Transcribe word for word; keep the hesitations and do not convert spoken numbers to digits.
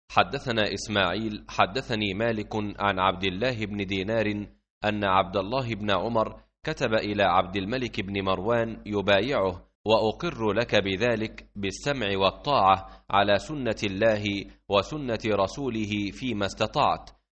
حدثنا إسماعيل حدثني مالك عن عبد الله بن دينار أن عبد الله بن عمر كتب إلى عبد الملك بن مروان يبايعه: وأقر لك بذلك بالسمع والطاعة على سنة الله وسنة رسوله فيما استطعت،